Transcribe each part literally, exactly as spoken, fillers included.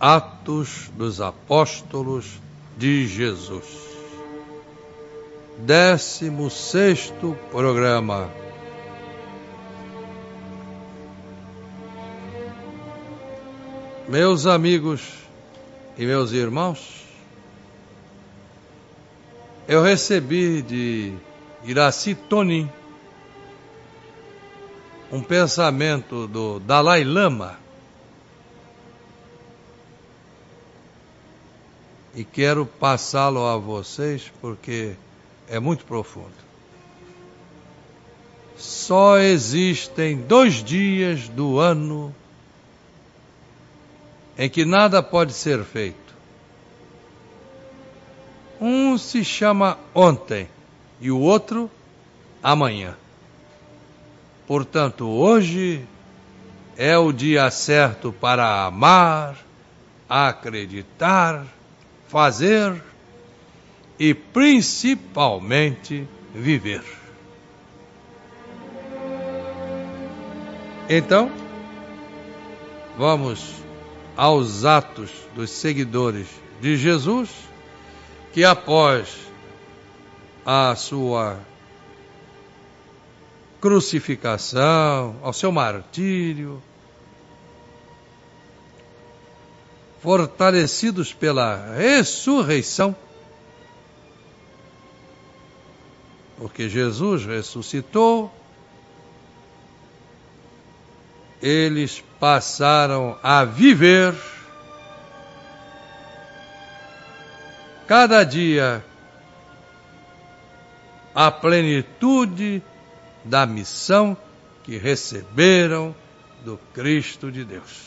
Atos dos Apóstolos de Jesus. Décimo sexto programa. Meus amigos e meus irmãos, eu recebi de Iraci Tonin um pensamento do Dalai Lama e quero passá-lo a vocês porque é muito profundo. Só existem dois dias do ano em que nada pode ser feito. Um se chama ontem e o outro amanhã. Portanto, hoje é o dia certo para amar, acreditar, fazer e principalmente viver. Então, vamos aos atos dos seguidores de Jesus, que após a sua crucificação, ao seu martírio, fortalecidos pela ressurreição, porque Jesus ressuscitou, eles passaram a viver cada dia a plenitude da missão que receberam do Cristo de Deus.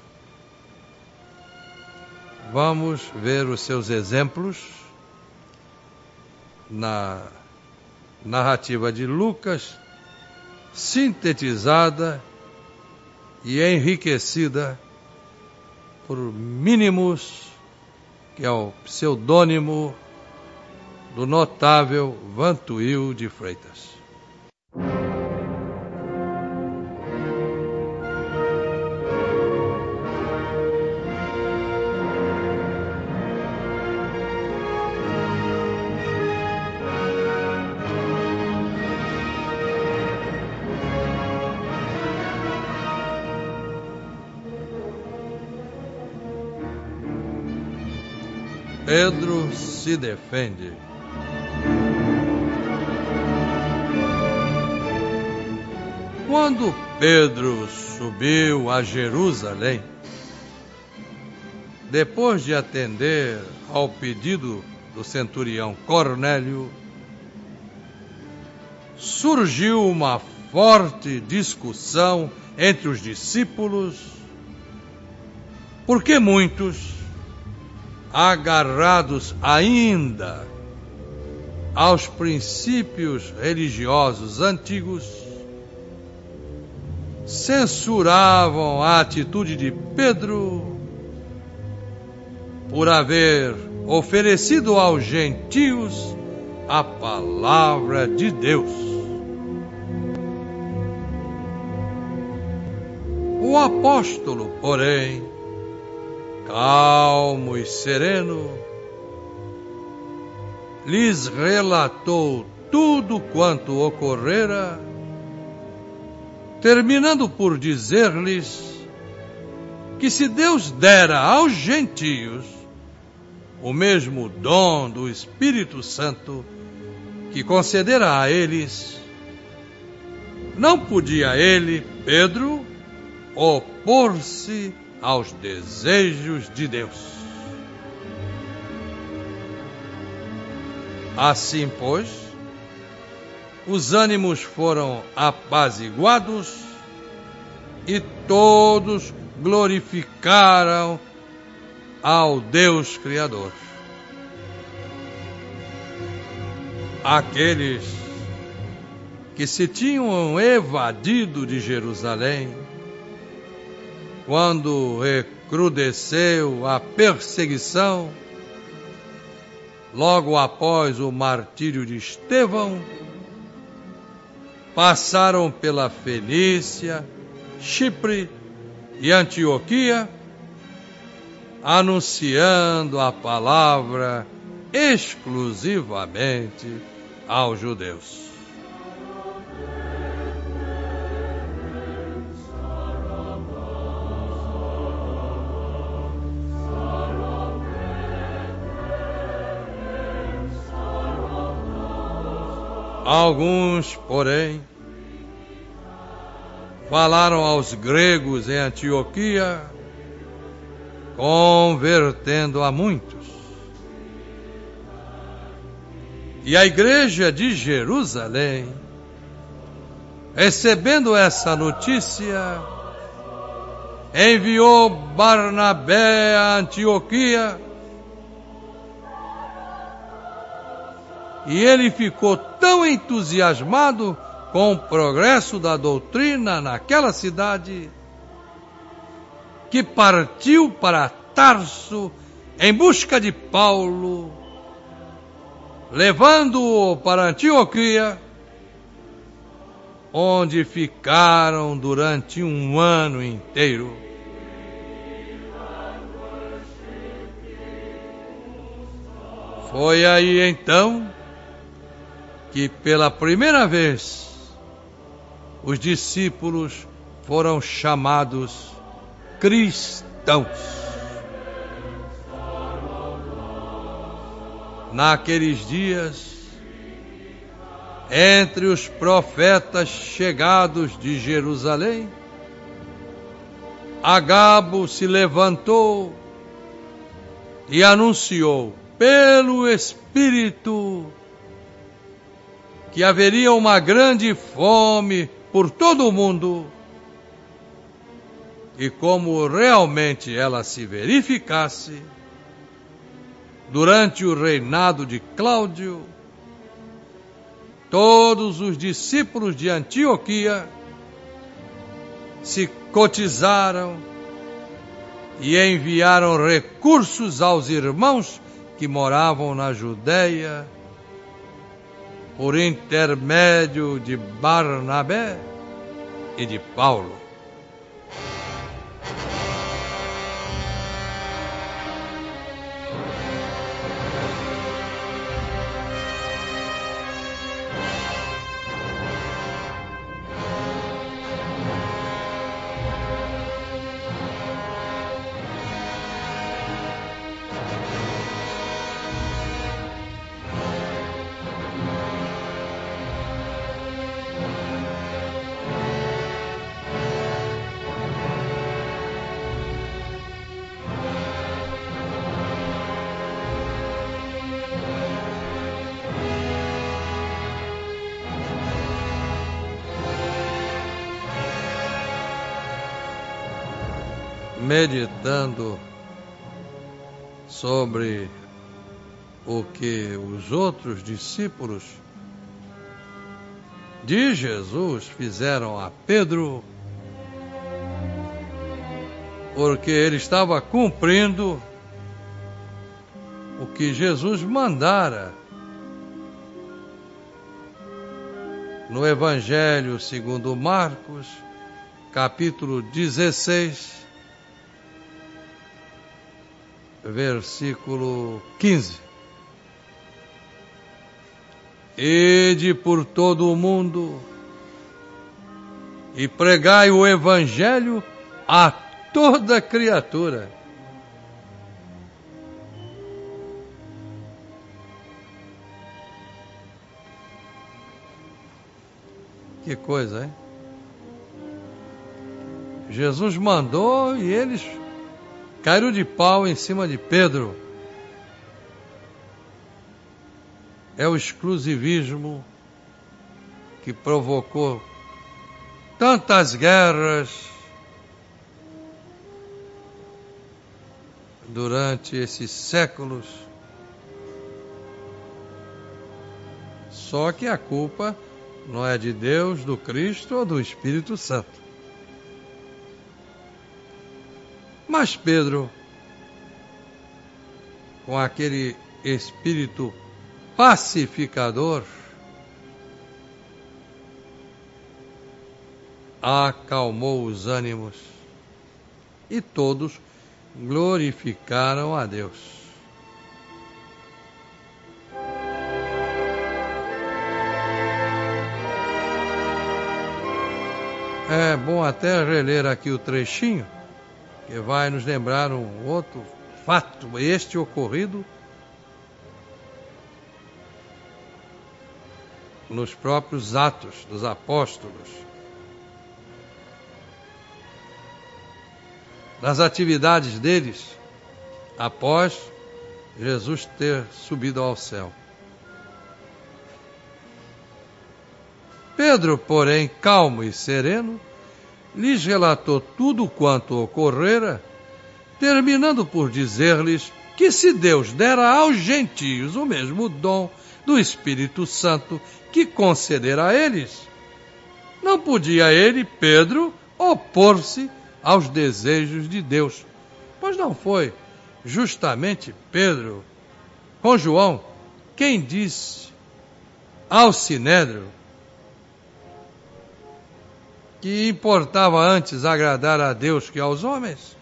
Vamos ver os seus exemplos na narrativa de Lucas, sintetizada e enriquecida por Minimus, que é o pseudônimo do notável Vantuil de Freitas. Pedro se defende. Quando Pedro subiu a Jerusalém, depois de atender ao pedido do centurião Cornélio, surgiu uma forte discussão entre os discípulos, porque muitos, agarrados ainda aos princípios religiosos antigos, censuravam a atitude de Pedro por haver oferecido aos gentios a palavra de Deus. O apóstolo, porém, calmo e sereno, lhes relatou tudo quanto ocorrera, terminando por dizer-lhes que se Deus dera aos gentios o mesmo dom do Espírito Santo que concedera a eles, não podia ele, Pedro, opor-se aos desejos de Deus. Assim, pois, os ânimos foram apaziguados e todos glorificaram ao Deus Criador. Aqueles que se tinham evadido de Jerusalém, quando recrudesceu a perseguição, logo após o martírio de Estevão, passaram pela Fenícia, Chipre e Antioquia, anunciando a palavra exclusivamente aos judeus. Alguns, porém, falaram aos gregos em Antioquia, convertendo a muitos. E a igreja de Jerusalém, recebendo essa notícia, enviou Barnabé a Antioquia, e ele ficou tão entusiasmado com o progresso da doutrina naquela cidade, que partiu para Tarso em busca de Paulo, levando-o para Antioquia, onde ficaram durante um ano inteiro. Foi aí então que pela primeira vez os discípulos foram chamados cristãos. Naqueles dias, entre os profetas chegados de Jerusalém, Agabo se levantou e anunciou pelo Espírito que haveria uma grande fome por todo o mundo, e como realmente ela se verificasse, durante o reinado de Cláudio, todos os discípulos de Antioquia se cotizaram e enviaram recursos aos irmãos que moravam na Judéia, por intermédio de Barnabé e de Paulo. Meditando sobre o que os outros discípulos de Jesus fizeram a Pedro, porque ele estava cumprindo o que Jesus mandara no Evangelho segundo Marcos, capítulo dezesseis, versículo quinze. Ide por todo o mundo e pregai o Evangelho a toda criatura. Que coisa, hein? Jesus mandou e eles caíram de pau em cima de Pedro. É o exclusivismo que provocou tantas guerras durante esses séculos. Só que a culpa não é de Deus, do Cristo ou do Espírito Santo. Mas Pedro, com aquele espírito pacificador, acalmou os ânimos e todos glorificaram a Deus. É bom até reler aqui o trechinho, que vai nos lembrar um outro fato, este ocorrido nos próprios Atos dos Apóstolos, das atividades deles após Jesus ter subido ao céu. Pedro, porém, calmo e sereno, lhes relatou tudo quanto ocorrera, terminando por dizer-lhes que se Deus dera aos gentios o mesmo dom do Espírito Santo que concedera a eles, não podia ele, Pedro, opor-se aos desejos de Deus, pois não foi justamente Pedro, com João, quem disse ao Sinédrio que importava antes agradar a Deus que aos homens?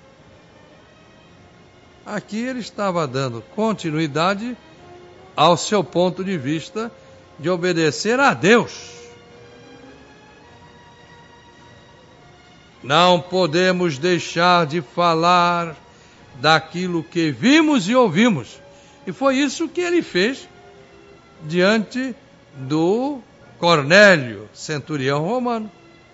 Aqui ele estava dando continuidade ao seu ponto de vista de obedecer a Deus. Não podemos deixar de falar daquilo que vimos e ouvimos. E foi isso que ele fez diante do Cornélio, centurião romano.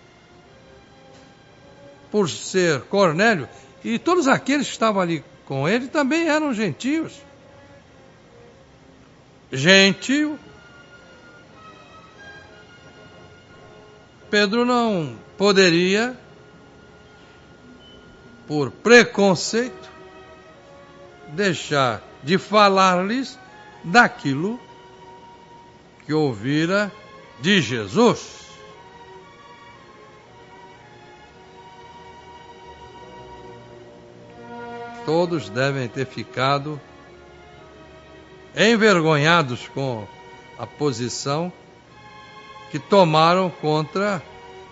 Por ser Cornélio, e todos aqueles que estavam ali com ele também eram gentios. Gentio. Pedro não poderia, por preconceito, deixar de falar-lhes daquilo que ouvira de Jesus. Todos devem ter ficado envergonhados com a posição que tomaram contra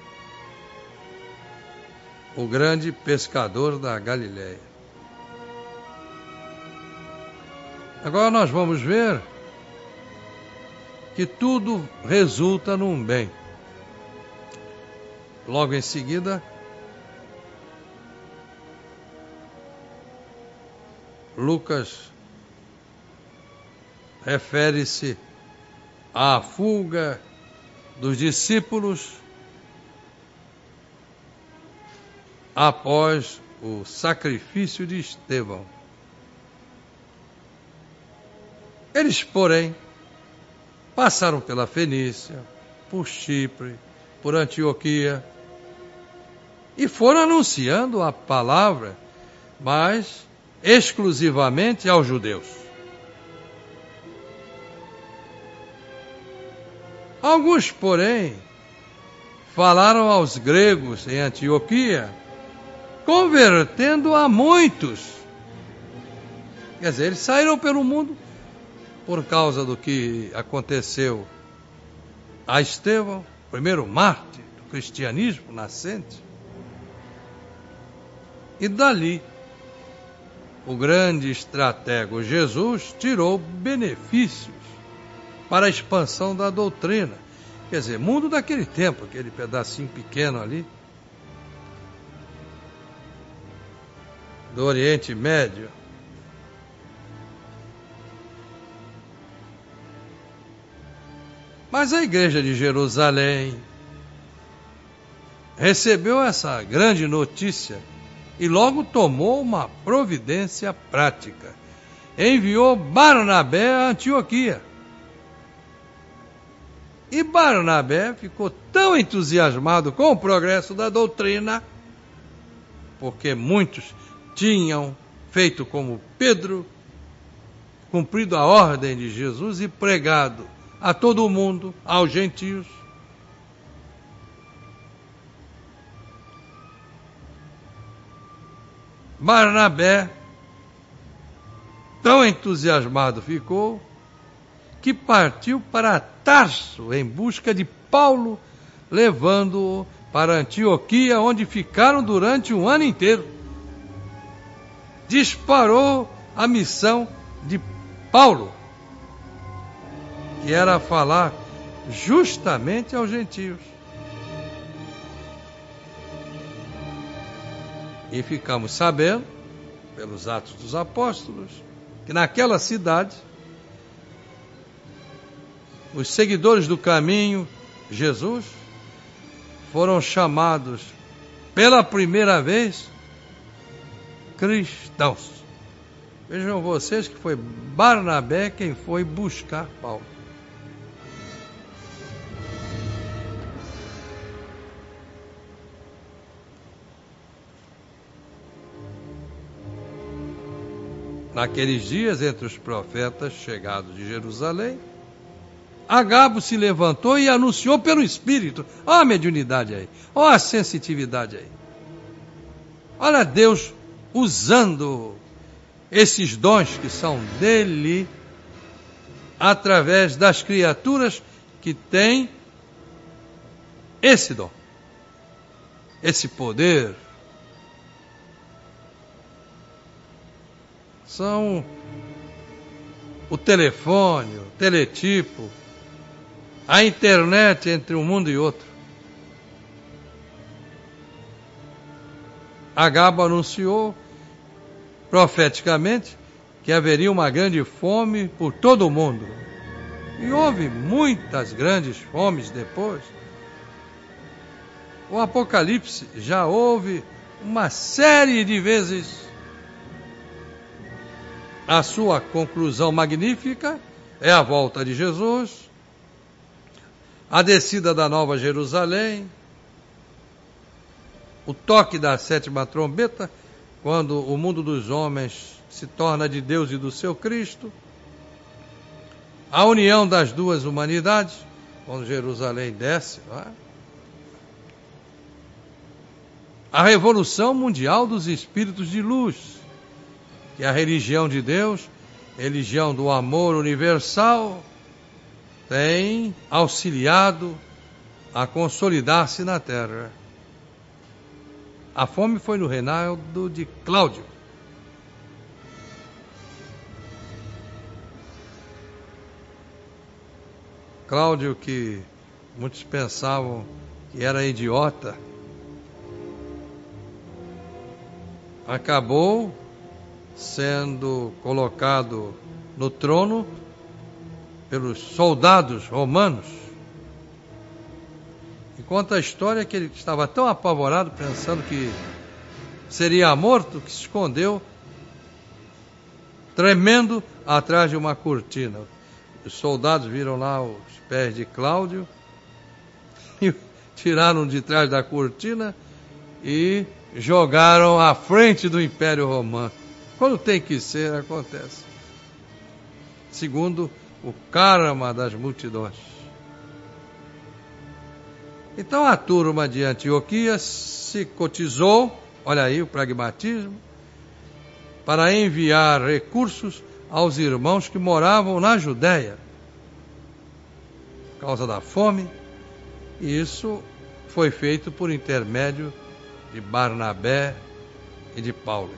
o grande pescador da Galileia. Agora nós vamos ver que tudo resulta num bem. Logo em seguida, Lucas refere-se à fuga dos discípulos após o sacrifício de Estevão. Eles, porém, passaram pela Fenícia, por Chipre, por Antioquia, e foram anunciando a palavra, mas exclusivamente aos judeus. Alguns, porém, falaram aos gregos em Antioquia, convertendo a muitos. Quer dizer, eles saíram pelo mundo por causa do que aconteceu a Estevão, primeiro mártir do cristianismo nascente. E dali, o grande estratego Jesus tirou benefícios para a expansão da doutrina. Quer dizer, mundo daquele tempo, aquele pedacinho pequeno ali, do Oriente Médio. Mas a igreja de Jerusalém recebeu essa grande notícia e logo tomou uma providência prática. Enviou Barnabé a Antioquia. E Barnabé ficou tão entusiasmado com o progresso da doutrina, porque muitos tinham feito como Pedro, cumprido a ordem de Jesus e pregado a todo mundo, aos gentios. Barnabé tão entusiasmado ficou que partiu para Tarso em busca de Paulo, levando-o para Antioquia, onde ficaram durante um ano inteiro. disparou a missão de Paulo, que era falar justamente aos gentios. E ficamos sabendo, pelos Atos dos Apóstolos, que naquela cidade, os seguidores do caminho, Jesus, foram chamados pela primeira vez cristãos. Vejam vocês que foi Barnabé quem foi buscar Paulo. Naqueles dias, entre os profetas chegados de Jerusalém, Agabo se levantou e anunciou pelo Espírito. Olha a mediunidade aí, olha a sensitividade aí. Olha Deus usando esses dons que são dele, através das criaturas que têm esse dom, esse poder. São o telefone, o teletipo, a internet entre um mundo e outro. Agabo anunciou profeticamente que haveria uma grande fome por todo o mundo. E houve muitas grandes fomes depois. O Apocalipse já houve uma série de vezes. A sua conclusão magnífica é a volta de Jesus, a descida da Nova Jerusalém, o toque da sétima trombeta, quando o mundo dos homens se torna de Deus e do seu Cristo, a união das duas humanidades, quando Jerusalém desce, não é? A revolução mundial dos espíritos de luz, que a religião de Deus, religião do amor universal, tem auxiliado a consolidar-se na Terra. A fome foi no reinado de Cláudio. Cláudio, que muitos pensavam que era idiota, acabou sendo colocado no trono pelos soldados romanos. E conta a história que ele estava tão apavorado, pensando que seria morto, que se escondeu, tremendo, atrás de uma cortina. Os soldados viram lá os pés de Cláudio e tiraram de trás da cortina e jogaram à frente do Império Romano. Quando tem que ser, acontece. Segundo o karma das multidões. Então a turma de Antioquia se cotizou, olha aí o pragmatismo, para enviar recursos aos irmãos que moravam na Judéia, por causa da fome, e isso foi feito por intermédio de Barnabé e de Paulo.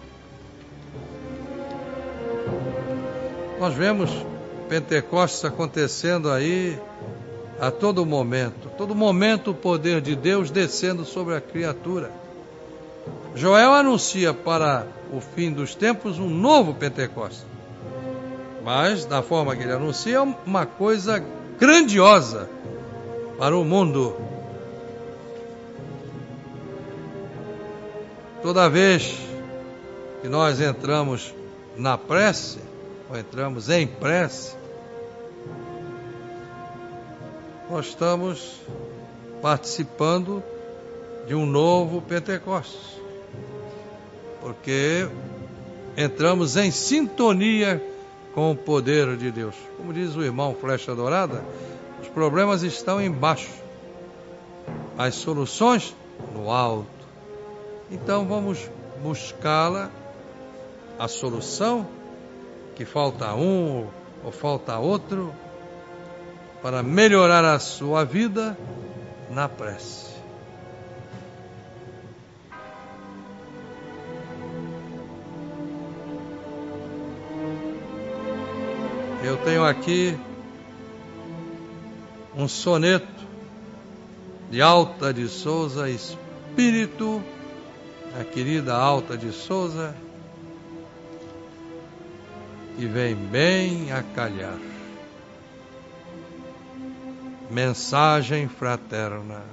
Nós vemos Pentecostes acontecendo aí a todo momento. Todo momento o poder de Deus descendo sobre a criatura. Joel anuncia para o fim dos tempos um novo Pentecostes. Mas, da forma que ele anuncia, uma coisa grandiosa para o mundo. Toda vez que nós entramos na prece, ou entramos em prece, nós estamos participando de um novo Pentecostes, porque entramos em sintonia com o poder de Deus. Como diz o irmão Flecha Dourada, os problemas estão embaixo, as soluções no alto. Então vamos buscá-la, a solução, que falta um ou falta outro, para melhorar a sua vida na prece. Eu tenho aqui um soneto de Alta de Souza, Espírito, a querida Alta de Souza, que vem bem a calhar. Mensagem fraterna.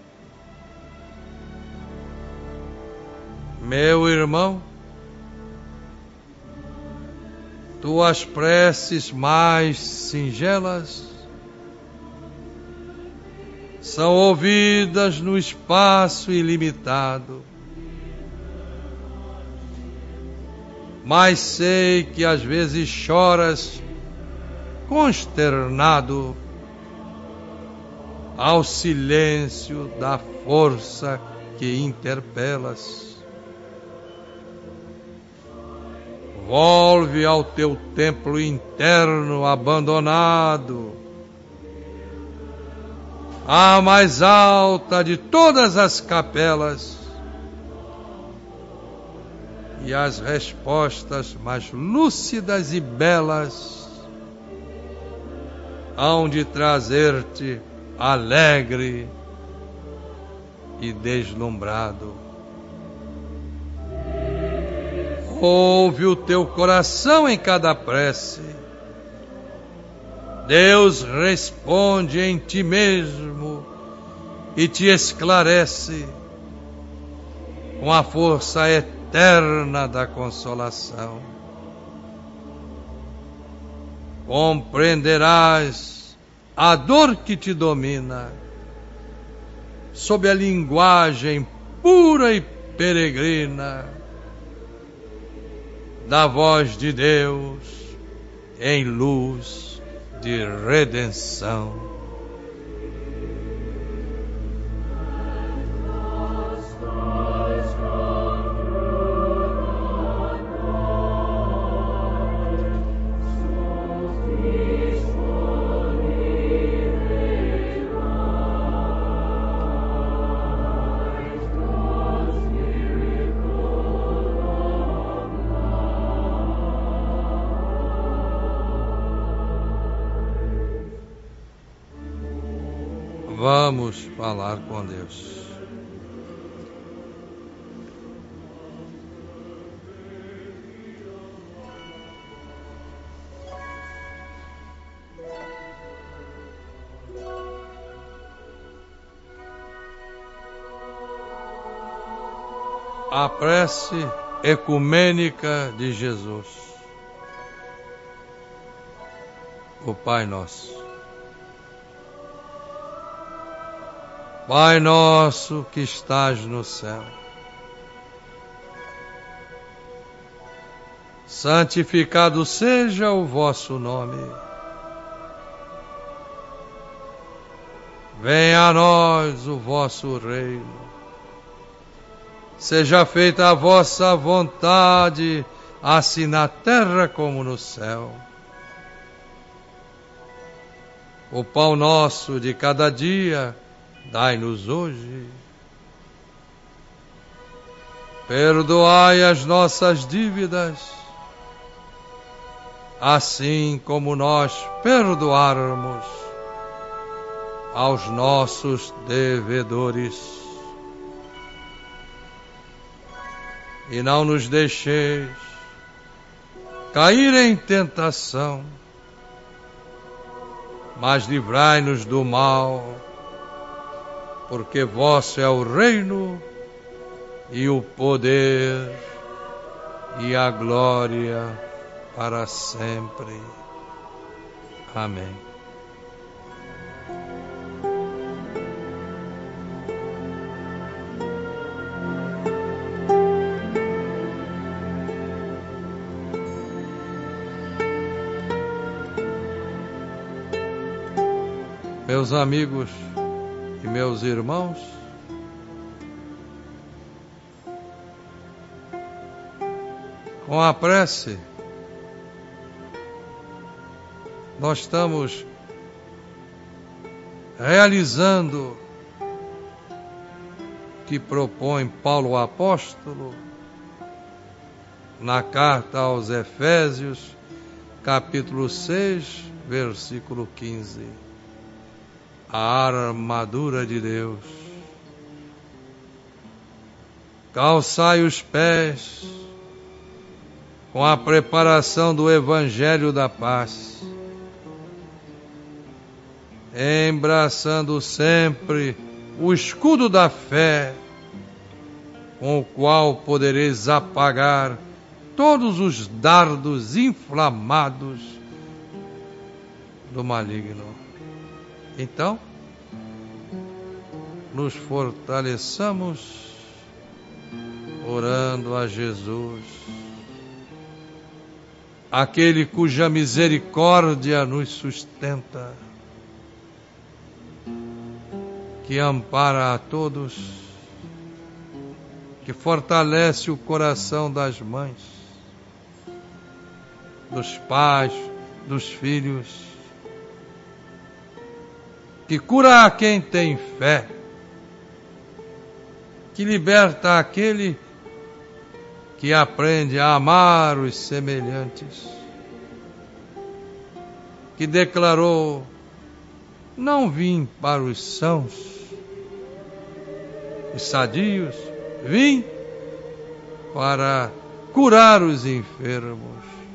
Meu irmão, tuas preces mais singelas são ouvidas no espaço ilimitado, mas sei que às vezes choras consternado ao silêncio da força que interpelas. Volve ao teu templo interno abandonado, a mais alta de todas as capelas, e as respostas mais lúcidas e belas hão de trazer-te alegre e deslumbrado. Ouve o teu coração em cada prece. Deus responde em ti mesmo e te esclarece com a força eterna da consolação. Compreenderás a dor que te domina sob a linguagem pura e peregrina da voz de Deus em luz de redenção. Vamos falar com Deus. A prece ecumênica de Jesus. O Pai Nosso. Pai nosso que estás no céu, santificado seja o vosso nome. Venha a nós o vosso reino. Seja feita a vossa vontade, assim na terra como no céu. O pão nosso de cada dia dai-nos hoje. Perdoai as nossas dívidas, assim como nós perdoarmos aos nossos devedores. E não nos deixeis cair em tentação, mas livrai-nos do mal, porque vosso é o reino, e o poder, e a glória para sempre. Amém. Meus amigos e meus irmãos, com a prece, nós estamos realizando o que propõe Paulo Apóstolo na carta aos Efésios, capítulo seis, versículo quinze. A armadura de Deus. Calçai os pés com a preparação do Evangelho da paz, embraçando sempre o escudo da fé, com o qual podereis apagar todos os dardos inflamados do maligno. Então, nos fortaleçamos orando a Jesus, aquele cuja misericórdia nos sustenta, que ampara a todos, que fortalece o coração das mães, dos pais, dos filhos, que cura a quem tem fé, que liberta aquele que aprende a amar os semelhantes, que declarou: não vim para os sãos e sadios, vim para curar os enfermos.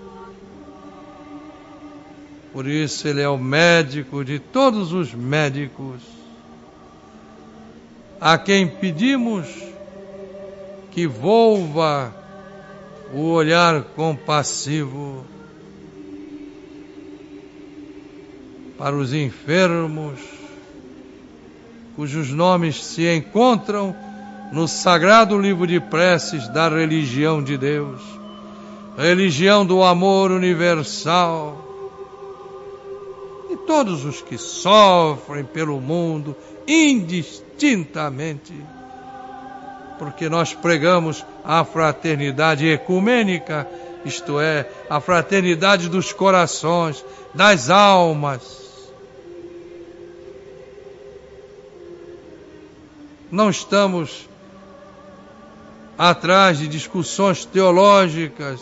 Por isso ele é o médico de todos os médicos, a quem pedimos que volva o olhar compassivo para os enfermos, cujos nomes se encontram no sagrado livro de preces da religião de Deus, religião do amor universal. E todos os que sofrem pelo mundo indistintamente, porque nós pregamos a fraternidade ecumênica, isto é, a fraternidade dos corações, das almas. Não estamos atrás de discussões teológicas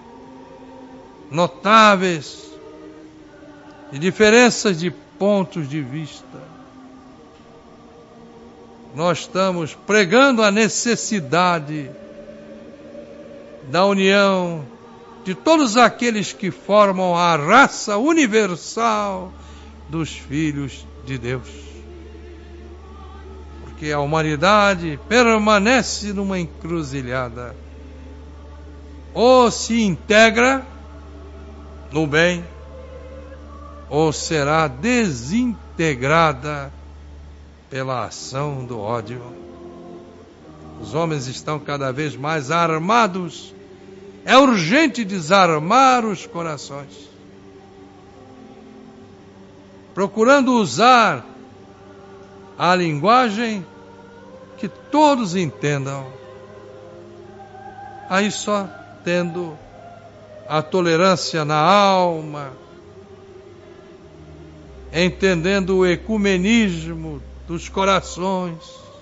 notáveis, de diferenças de pontos de vista. Nós estamos pregando a necessidade da união de todos aqueles que formam a raça universal dos filhos de Deus. Porque a humanidade permanece numa encruzilhada. Ou se integra no bem, ou será desintegrada pela ação do ódio. Os homens estão cada vez mais armados. É urgente desarmar os corações, procurando usar a linguagem que todos entendam. Aí só tendo a tolerância na alma, entendendo o ecumenismo dos corações,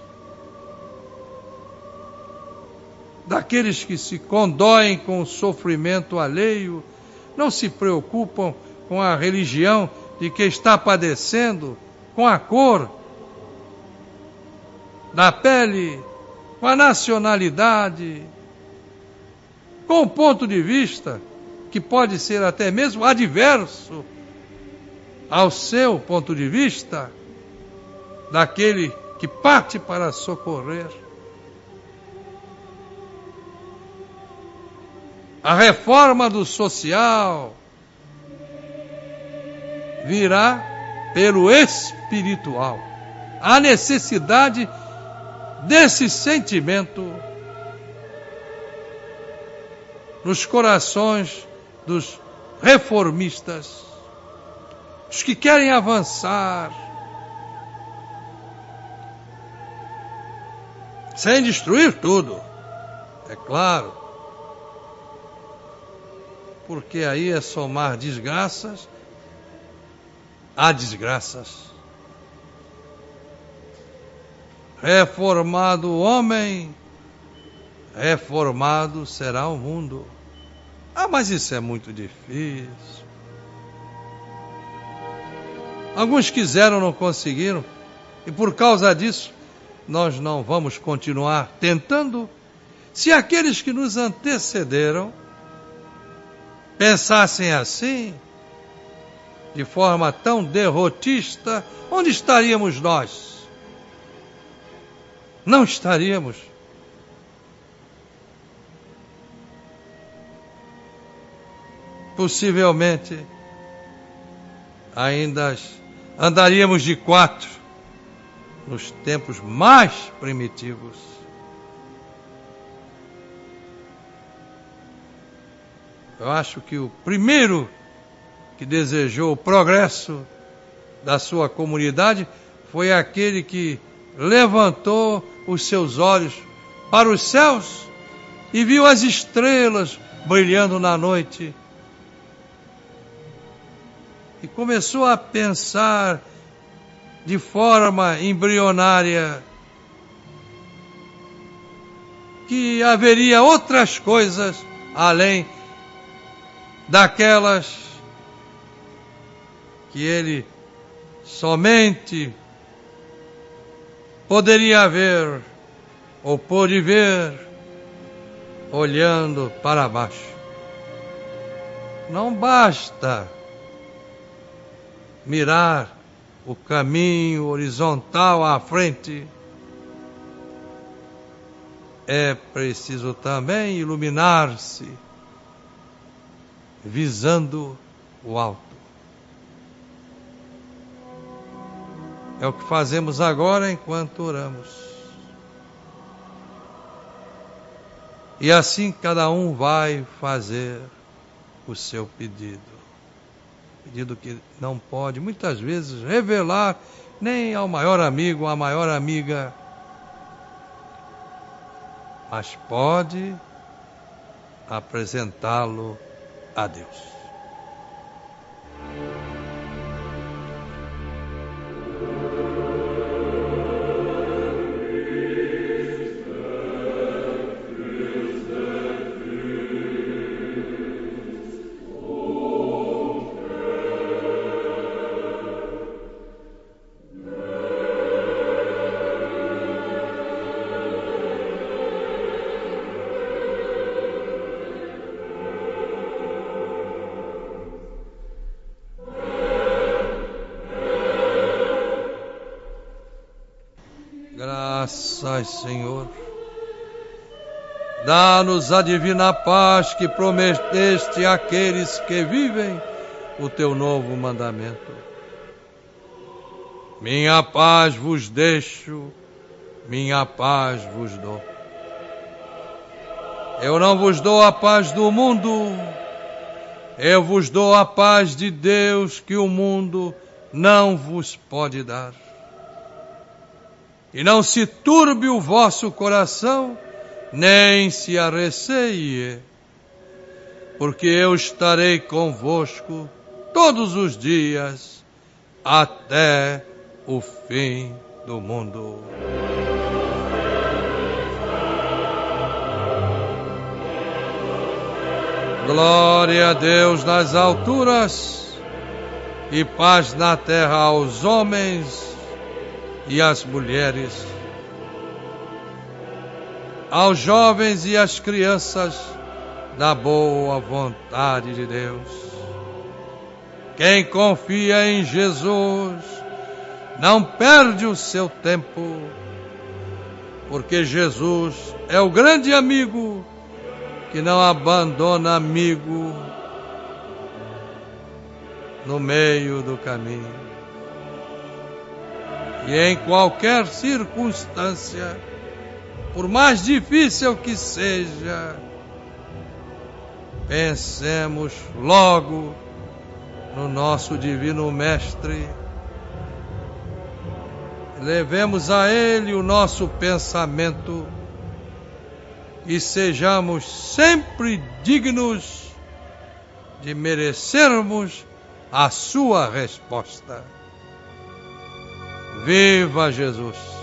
daqueles que se condoem com o sofrimento alheio, não se preocupam com a religião de quem está padecendo, com a cor da pele, com a nacionalidade, com o ponto de vista que pode ser até mesmo adverso ao seu ponto de vista, daquele que parte para socorrer. A reforma do social virá pelo espiritual. A necessidade desse sentimento nos corações dos reformistas, os que querem avançar, sem destruir tudo, é claro, porque aí é somar desgraças a desgraças. Reformado o homem, reformado será o mundo. Ah, mas isso é muito difícil. Alguns quiseram, não conseguiram. E por causa disso, nós não vamos continuar tentando. Se aqueles que nos antecederam pensassem assim, de forma tão derrotista, onde estaríamos nós? Não estaríamos. Possivelmente, ainda andaríamos de quatro nos tempos mais primitivos. Eu acho que o primeiro que desejou o progresso da sua comunidade foi aquele que levantou os seus olhos para os céus e viu as estrelas brilhando na noite. E começou a pensar de forma embrionária que haveria outras coisas além daquelas que ele somente poderia ver ou pôde ver olhando para baixo. Não basta mirar o caminho horizontal à frente. É preciso também iluminar-se, visando o alto. É o que fazemos agora enquanto oramos. E assim cada um vai fazer o seu pedido. Pedido que não pode, muitas vezes, revelar nem ao maior amigo, à maior amiga, mas pode apresentá-lo a Deus. Graças, Senhor. Dá-nos a divina paz que prometeste àqueles que vivem o teu novo mandamento. Minha paz vos deixo, minha paz vos dou. Eu não vos dou a paz do mundo, eu vos dou a paz de Deus que o mundo não vos pode dar. E não se turbe o vosso coração, nem se arreceie, porque eu estarei convosco todos os dias, até o fim do mundo. Glória a Deus nas alturas e paz na terra aos homens e às mulheres, aos jovens e às crianças da boa vontade de Deus. Quem confia em Jesus não perde o seu tempo, porque Jesus é o grande amigo que não abandona amigo no meio do caminho. E em qualquer circunstância, por mais difícil que seja, pensemos logo no nosso Divino Mestre, levemos a Ele o nosso pensamento e sejamos sempre dignos de merecermos a sua resposta. Viva Jesus!